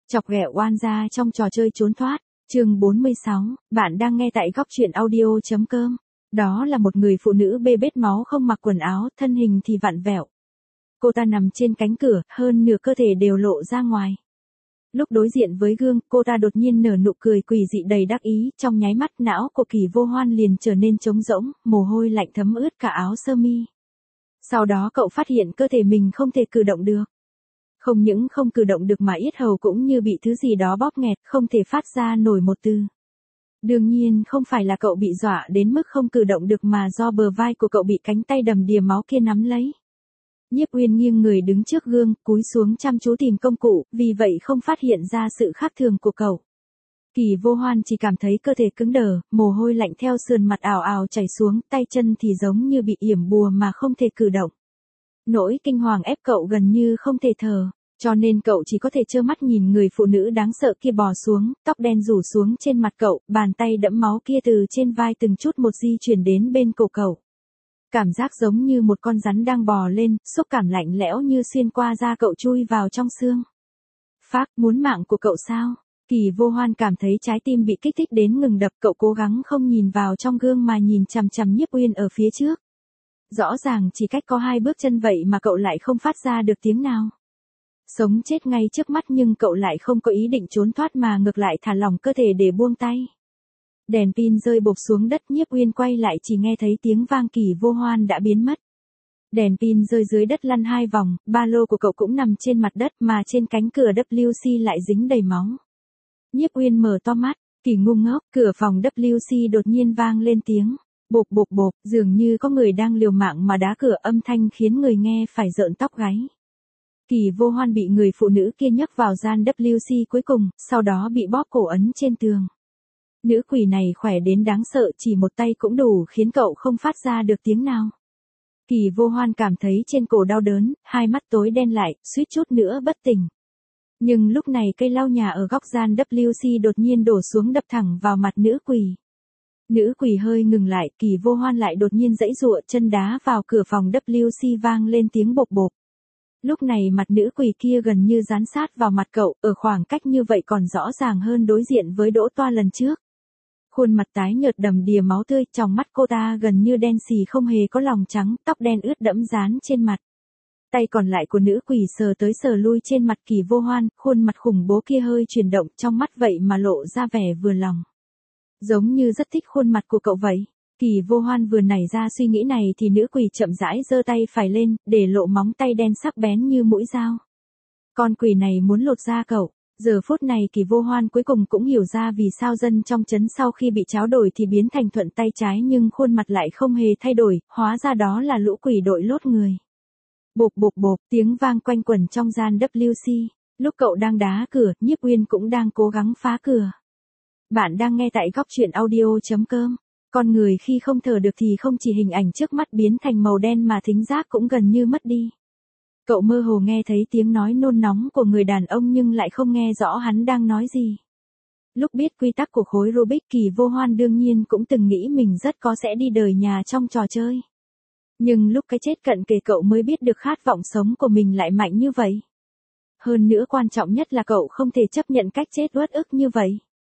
Chọc ghẹo oan gia trong trò chơi trốn thoát, chương 46, bạn đang nghe tại góc truyện audio.com. Đó là một người phụ nữ bê bết máu không mặc quần áo, thân hình thì vặn vẹo. Cô ta nằm trên cánh cửa, hơn nửa cơ thể đều lộ ra ngoài. Lúc đối diện với gương, cô ta đột nhiên nở nụ cười quỷ dị đầy đắc ý, trong nháy mắt não của Kỳ Vô Hoan liền trở nên trống rỗng, mồ hôi lạnh thấm ướt cả áo sơ mi. Sau đó cậu phát hiện cơ thể mình không thể cử động được. Không những không cử động được mà yết hầu cũng như bị thứ gì đó bóp nghẹt, không thể phát ra nổi một từ. Đương nhiên không phải là cậu bị dọa đến mức không cử động được mà do bờ vai của cậu bị cánh tay đầm đìa máu kia nắm lấy. Nhiếp Uyên nghiêng người đứng trước gương, cúi xuống chăm chú tìm công cụ, vì vậy không phát hiện ra sự khác thường của cậu. Kỳ Vô Hoan chỉ cảm thấy cơ thể cứng đờ, mồ hôi lạnh theo sườn mặt ào ào chảy xuống, tay chân thì giống như bị yểm bùa mà không thể cử động. Nỗi kinh hoàng ép cậu gần như không thể thở, cho nên cậu chỉ có thể trơ mắt nhìn người phụ nữ đáng sợ kia bò xuống, tóc đen rủ xuống trên mặt cậu, bàn tay đẫm máu kia từ trên vai từng chút một di chuyển đến bên cổ cậu. Cảm giác giống như một con rắn đang bò lên, xúc cảm lạnh lẽo như xuyên qua da cậu chui vào trong xương. Phác, muốn mạng của cậu sao? Kỳ Vô Hoan cảm thấy trái tim bị kích thích đến ngừng đập, cậu cố gắng không nhìn vào trong gương mà nhìn chằm chằm Nhiếp Uyên ở phía trước. Rõ ràng chỉ cách có 2 bước chân vậy mà cậu lại không phát ra được tiếng nào. Sống chết ngay trước mắt nhưng cậu lại không có ý định trốn thoát mà ngược lại thả lỏng cơ thể để buông tay. Đèn pin rơi bộp xuống đất, Nhiếp Uyên quay lại chỉ nghe thấy tiếng vang Kỳ Vô Hoan đã biến mất. Đèn pin rơi dưới đất lăn 2 vòng, ba lô của cậu cũng nằm trên mặt đất mà trên cánh cửa WC lại dính đầy máu. Nhiếp Uyên mở to mắt, Kỳ ngu ngốc, cửa phòng WC đột nhiên vang lên tiếng bộp bộp bộp, dường như có người đang liều mạng mà đá cửa, âm thanh khiến người nghe phải rợn tóc gáy. Kỳ Vô Hoan bị người phụ nữ kia nhấc vào gian WC cuối cùng, sau đó bị bóp cổ ấn trên tường. Nữ quỷ này khỏe đến đáng sợ, chỉ một tay cũng đủ khiến cậu không phát ra được tiếng nào. Kỳ Vô Hoan cảm thấy trên cổ đau đớn, hai mắt tối đen lại, suýt chút nữa bất tỉnh. Nhưng lúc này cây lau nhà ở góc gian WC đột nhiên đổ xuống đập thẳng vào mặt nữ quỷ. Nữ quỷ hơi ngừng lại, Kỳ Vô Hoan lại đột nhiên giãy giụa, chân đá vào cửa phòng WC vang lên tiếng bộp bộp. Lúc này mặt nữ quỷ kia gần như dán sát vào mặt cậu, ở khoảng cách như vậy còn rõ ràng hơn đối diện với Đỗ Toa lần trước. Khuôn mặt tái nhợt đầm đìa máu tươi, trong mắt cô ta gần như đen xì không hề có lòng trắng, tóc đen ướt đẫm dán trên mặt. Tay còn lại của nữ quỷ sờ tới sờ lui trên mặt Kỳ Vô Hoan, khuôn mặt khủng bố kia hơi chuyển động, trong mắt vậy mà lộ ra vẻ vừa lòng. Giống như rất thích khuôn mặt của cậu vậy. Kỳ Vô Hoan vừa nảy ra suy nghĩ này thì nữ quỷ chậm rãi giơ tay phải lên, để lộ móng tay đen sắc bén như mũi dao. Con quỷ này muốn lột da cậu. Giờ phút này Kỳ Vô Hoan cuối cùng cũng hiểu ra vì sao dân trong trấn sau khi bị tráo đổi thì biến thành thuận tay trái nhưng khuôn mặt lại không hề thay đổi, hóa ra đó là lũ quỷ đội lốt người. Bộp bộp bộp, tiếng vang quanh quẩn trong gian WC. Lúc cậu đang đá cửa, Nhiếp Uyên cũng đang cố gắng phá cửa. Bạn đang nghe tại góc truyện audio.com. Con người khi không thở được thì không chỉ hình ảnh trước mắt biến thành màu đen mà thính giác cũng gần như mất đi. Cậu mơ hồ nghe thấy tiếng nói nôn nóng của người đàn ông nhưng lại không nghe rõ hắn đang nói gì. Lúc biết quy tắc của khối Rubik, Kỳ Vô Hoan đương nhiên cũng từng nghĩ mình rất có sẽ đi đời nhà trong trò chơi. Nhưng lúc cái chết cận kề cậu mới biết được khát vọng sống của mình lại mạnh như vậy. Hơn nữa quan trọng nhất là cậu không thể chấp nhận cách chết uất ức như vậy.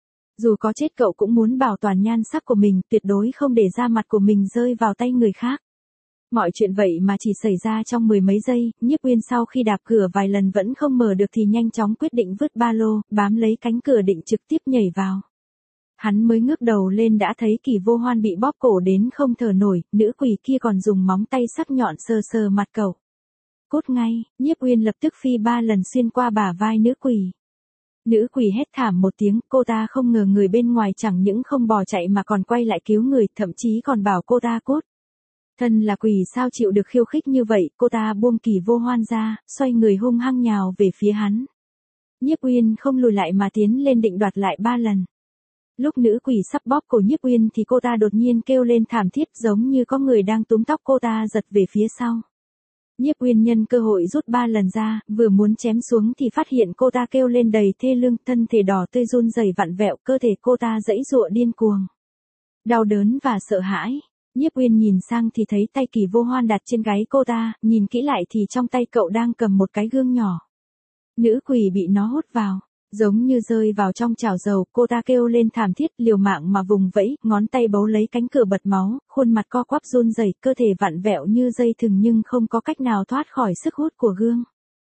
Dù có chết cậu cũng muốn bảo toàn nhan sắc của mình, tuyệt đối không để da mặt của mình rơi vào tay người khác. Mọi chuyện vậy mà chỉ xảy ra trong 10 mấy giây, Nhiếp Uyên sau khi đạp cửa vài lần vẫn không mở được thì nhanh chóng quyết định vứt ba lô, bám lấy cánh cửa định trực tiếp nhảy vào. Hắn mới ngước đầu lên đã thấy Kỳ Vô Hoan bị bóp cổ đến không thở nổi, nữ quỷ kia còn dùng móng tay sắc nhọn sờ sờ mặt cậu. Cút ngay, Nhiếp Uyên lập tức phi 3 lần xuyên qua bả vai nữ quỷ. Nữ quỷ hét thảm một tiếng, cô ta không ngờ người bên ngoài chẳng những không bỏ chạy mà còn quay lại cứu người, thậm chí còn bảo cô ta cút. Thân là quỷ sao chịu được khiêu khích như vậy, cô ta buông Kỳ Vô Hoan ra, xoay người hung hăng nhào về phía hắn. Nhiếp Uyên không lùi lại mà tiến lên định đoạt lại 3 lần. Lúc nữ quỷ sắp bóp cổ Nhiếp Uyên thì cô ta đột nhiên kêu lên thảm thiết giống như có người đang túm tóc cô ta giật về phía sau. Nhiếp Uyên nhân cơ hội rút 3 lần ra, vừa muốn chém xuống thì phát hiện cô ta kêu lên đầy thê lương, thân thể đỏ tươi run rẩy vặn vẹo, cơ thể cô ta giãy giụa điên cuồng. Đau đớn và sợ hãi. Nhiếp Uyên nhìn sang thì thấy tay Kỳ Vô Hoan đặt trên gáy cô ta, nhìn kỹ lại thì trong tay cậu đang cầm một cái gương nhỏ. Nữ quỷ bị nó hút vào. Giống như rơi vào trong chảo dầu, cô ta kêu lên thảm thiết, liều mạng mà vùng vẫy, ngón tay bấu lấy cánh cửa bật máu, khuôn mặt co quắp run rẩy, cơ thể vặn vẹo như dây thừng nhưng không có cách nào thoát khỏi sức hút của gương.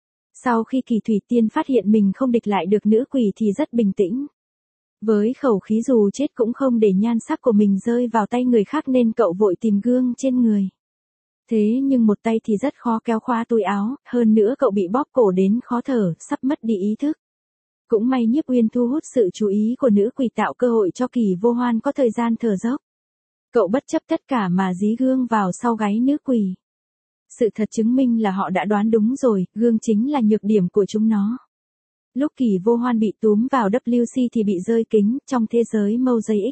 Sau khi Kỳ Thủy Tiên phát hiện mình không địch lại được nữ quỷ thì rất bình tĩnh. Với khẩu khí dù chết cũng không để nhan sắc của mình rơi vào tay người khác nên cậu vội tìm gương trên người. Thế nhưng một tay thì rất khó kéo khóa túi áo, hơn nữa cậu bị bóp cổ đến khó thở, sắp mất đi ý thức. Cũng may Nhiếp Uyên thu hút sự chú ý của nữ quỷ tạo cơ hội cho Kỳ Vô Hoan có thời gian thở dốc. Cậu bất chấp tất cả mà dí gương vào sau gáy nữ quỷ. Sự thật chứng minh là họ đã đoán đúng rồi, gương chính là nhược điểm của chúng nó. Lúc Kỳ Vô Hoan bị túm vào WC thì bị rơi kính, trong thế giới Mosaic.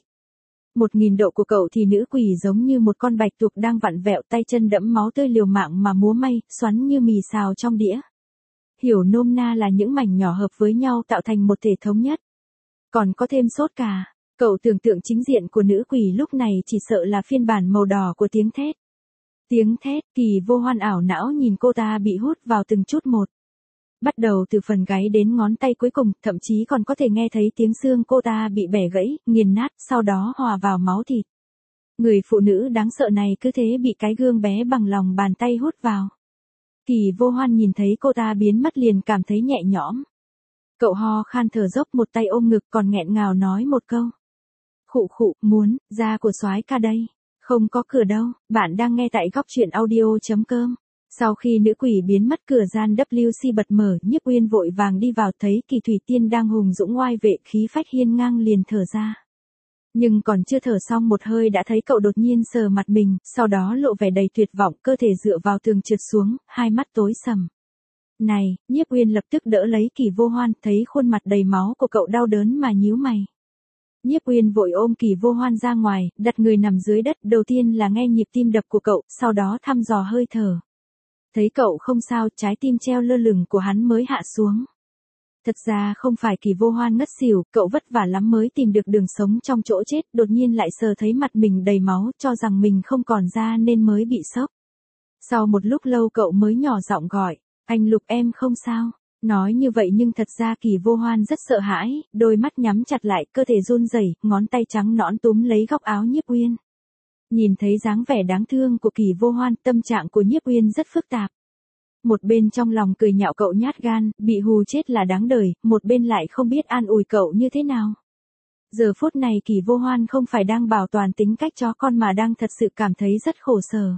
1000 độ của cậu thì nữ quỷ giống như một con bạch tuộc đang vặn vẹo, tay chân đẫm máu tươi liều mạng mà múa may, xoắn như mì xào trong đĩa. Hiểu nôm na là những mảnh nhỏ hợp với nhau tạo thành một thể thống nhất. Còn có thêm sốt cà. Cậu tưởng tượng chính diện của nữ quỷ lúc này chỉ sợ là phiên bản màu đỏ của tiếng thét. Tiếng thét, Kỳ Vô Hoan ảo não nhìn cô ta bị hút vào từng chút một. Bắt đầu từ phần gáy đến ngón tay cuối cùng, thậm chí còn có thể nghe thấy tiếng xương cô ta bị bẻ gãy, nghiền nát, sau đó hòa vào máu thịt. Người phụ nữ đáng sợ này cứ thế bị cái gương bé bằng lòng bàn tay hút vào. Kỳ Vô Hoan nhìn thấy cô ta biến mất liền cảm thấy nhẹ nhõm. Cậu ho khan thở dốc, một tay ôm ngực còn nghẹn ngào nói một câu. Khụ khụ, muốn, da của soái ca đây. Không có cửa đâu, bạn đang nghe tại góc truyện audio.com. Sau khi nữ quỷ biến mất, cửa gian WC bật mở, Nhiếp Uyên vội vàng đi vào, thấy Kỳ Thủy Tiên đang hùng dũng oai vệ, khí phách hiên ngang liền thở ra. Nhưng còn chưa thở xong một hơi đã thấy cậu đột nhiên sờ mặt mình, sau đó lộ vẻ đầy tuyệt vọng, cơ thể dựa vào tường trượt xuống, hai mắt tối sầm. Này, Nhiếp Uyên lập tức đỡ lấy Kỳ Vô Hoan, thấy khuôn mặt đầy máu của cậu đau đớn mà nhíu mày. Nhiếp Uyên vội ôm Kỳ Vô Hoan ra ngoài, đặt người nằm dưới đất, đầu tiên là nghe nhịp tim đập của cậu, sau đó thăm dò hơi thở. Thấy cậu không sao, trái tim treo lơ lửng của hắn mới hạ xuống. Thật ra không phải Kỳ Vô Hoan ngất xỉu, cậu vất vả lắm mới tìm được đường sống trong chỗ chết, đột nhiên lại sờ thấy mặt mình đầy máu, cho rằng mình không còn da nên mới bị sốc. Sau một lúc lâu cậu mới nhỏ giọng gọi, anh Lục em không sao. Nói như vậy nhưng thật ra Kỳ Vô Hoan rất sợ hãi, đôi mắt nhắm chặt lại, cơ thể run rẩy, ngón tay trắng nõn túm lấy góc áo Nhiếp Uyên. Nhìn thấy dáng vẻ đáng thương của Kỳ Vô Hoan, tâm trạng của Nhiếp Uyên rất phức tạp. Một bên trong lòng cười nhạo cậu nhát gan, bị hù chết là đáng đời, một bên lại không biết an ủi cậu như thế nào. Giờ phút này Kỳ Vô Hoan không phải đang bảo toàn tính cách chó con mà đang thật sự cảm thấy rất khổ sở.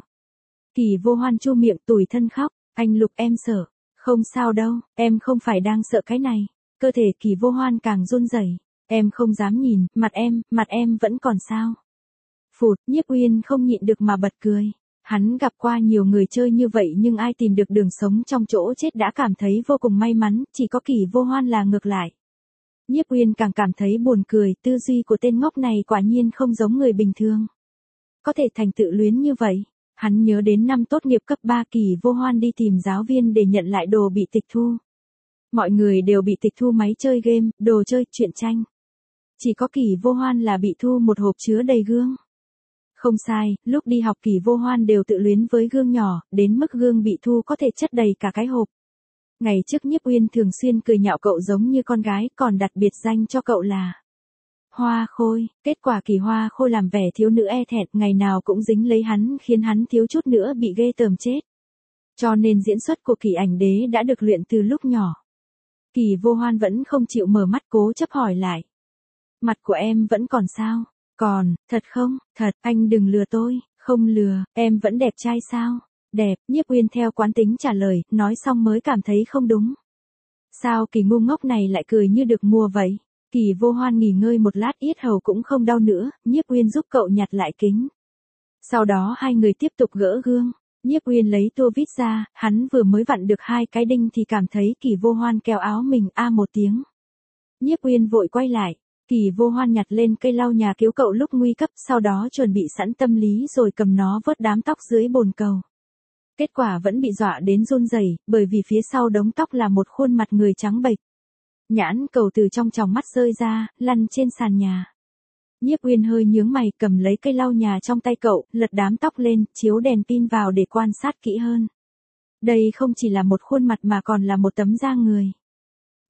Kỳ Vô Hoan chu miệng tủi thân khóc, anh Lục em sợ. Không sao đâu, em không phải đang sợ cái này. Cơ thể Kỳ Vô Hoan càng run rẩy. Em không dám nhìn, mặt em vẫn còn sao. Phụt, Nhiếp Uyên không nhịn được mà bật cười. Hắn gặp qua nhiều người chơi như vậy nhưng ai tìm được đường sống trong chỗ chết đã cảm thấy vô cùng may mắn, chỉ có Kỳ Vô Hoan là ngược lại. Nhiếp Uyên càng cảm thấy buồn cười, tư duy của tên ngốc này quả nhiên không giống người bình thường. Có thể thành tự luyến như vậy. Hắn nhớ đến năm tốt nghiệp cấp 3, Kỳ Vô Hoan đi tìm giáo viên để nhận lại đồ bị tịch thu. Mọi người đều bị tịch thu máy chơi game, đồ chơi, truyện tranh. Chỉ có Kỳ Vô Hoan là bị thu một hộp chứa đầy gương. Không sai, lúc đi học Kỳ Vô Hoan đều tự luyến với gương nhỏ, đến mức gương bị thu có thể chất đầy cả cái hộp. Ngày trước Nhiếp Uyên thường xuyên cười nhạo cậu giống như con gái, còn đặt biệt danh cho cậu là Hoa Khôi. Kết quả Kỳ Hoa Khôi làm vẻ thiếu nữ e thẹn, ngày nào cũng dính lấy hắn, khiến hắn thiếu chút nữa bị ghê tởm chết. Cho nên diễn xuất của Kỳ Ảnh Đế đã được luyện từ lúc nhỏ. Kỳ Vô Hoan vẫn không chịu mở mắt, cố chấp hỏi lại. Mặt của em vẫn còn sao? Còn, thật không? Thật, anh đừng lừa tôi. Không lừa, em vẫn đẹp trai sao? Đẹp, Nhiếp Uyên theo quán tính trả lời, nói xong mới cảm thấy không đúng. Sao Kỳ ngu ngốc này lại cười như được mua vậy? Kỳ Vô Hoan nghỉ ngơi một lát, yết hầu cũng không đau nữa, Nhiếp Uyên giúp cậu nhặt lại kính. Sau đó hai người tiếp tục gỡ gương. Nhiếp Uyên lấy tua vít ra, hắn vừa mới vặn được 2 cái đinh thì cảm thấy Kỳ Vô Hoan kéo áo mình một tiếng. Nhiếp Uyên vội quay lại. Kỳ Vô Hoan nhặt lên cây lau nhà cứu cậu lúc nguy cấp, sau đó chuẩn bị sẵn tâm lý rồi cầm nó vớt đám tóc dưới bồn cầu. Kết quả vẫn bị dọa đến run rẩy, bởi vì phía sau đống tóc là một khuôn mặt người trắng bệch. Nhãn cầu từ trong tròng mắt rơi ra, lăn trên sàn nhà. Nhiếp Uyên hơi nhướng mày, cầm lấy cây lau nhà trong tay cậu, lật đám tóc lên, chiếu đèn pin vào để quan sát kỹ hơn. Đây không chỉ là một khuôn mặt mà còn là một tấm da người.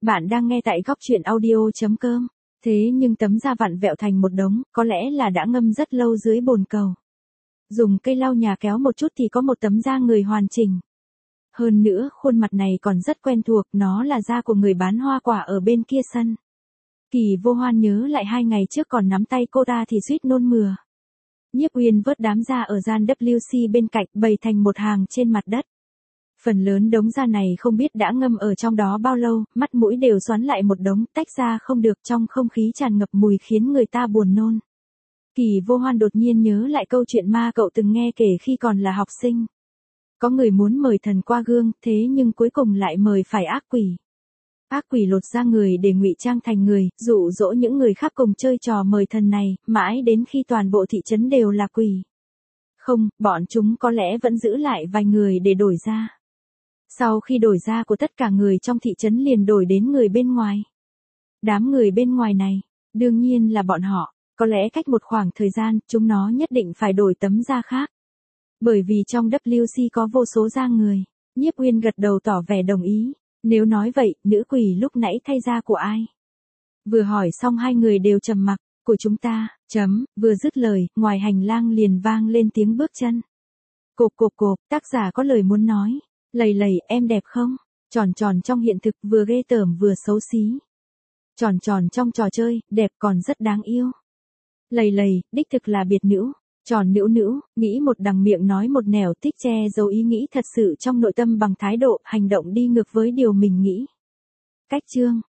Bạn đang nghe tại góc truyện audio.com. Thế nhưng tấm da vặn vẹo thành một đống, có lẽ là đã ngâm rất lâu dưới bồn cầu. Dùng cây lau nhà kéo một chút thì có một tấm da người hoàn chỉnh. Hơn nữa, khuôn mặt này còn rất quen thuộc, nó là da của người bán hoa quả ở bên kia sân. Kỳ Vô Hoan nhớ lại 2 ngày trước còn nắm tay cô ta thì suýt nôn mửa. Nhiếp Uyên vớt đám da ở gian WC bên cạnh bày thành một hàng trên mặt đất. Phần lớn đống da này không biết đã ngâm ở trong đó bao lâu, mắt mũi đều xoắn lại một đống, tách ra không được, trong không khí tràn ngập mùi khiến người ta buồn nôn. Kỳ Vô Hoan đột nhiên nhớ lại câu chuyện ma cậu từng nghe kể khi còn là học sinh. Có người muốn mời thần qua gương, thế nhưng cuối cùng lại mời phải ác quỷ. Ác quỷ lột da người để ngụy trang thành người, dụ dỗ những người khác cùng chơi trò mời thần này, mãi đến khi toàn bộ thị trấn đều là quỷ. Không, bọn chúng có lẽ vẫn giữ lại vài người để đổi da. Sau khi đổi da của tất cả người trong thị trấn liền đổi đến người bên ngoài. Đám người bên ngoài này, đương nhiên là bọn họ, có lẽ cách một khoảng thời gian, chúng nó nhất định phải đổi tấm da khác. Bởi vì trong WC có vô số da người, Nhiếp Uyên gật đầu tỏ vẻ đồng ý. Nếu nói vậy, nữ quỷ lúc nãy thay da của ai? Vừa hỏi xong hai người đều trầm mặc, của chúng ta, vừa dứt lời, ngoài hành lang liền vang lên tiếng bước chân. Cộp cộp cộp, tác giả có lời muốn nói. Lầy lầy, em đẹp không? Tròn tròn trong hiện thực vừa ghê tởm vừa xấu xí. Tròn tròn trong trò chơi, đẹp còn rất đáng yêu. Lầy lầy, đích thực là biệt nữ. Tròn nữ nữ, nghĩ một đằng miệng nói một nẻo, thích che giấu ý nghĩ thật sự trong nội tâm bằng thái độ, hành động đi ngược với điều mình nghĩ. Cách chương,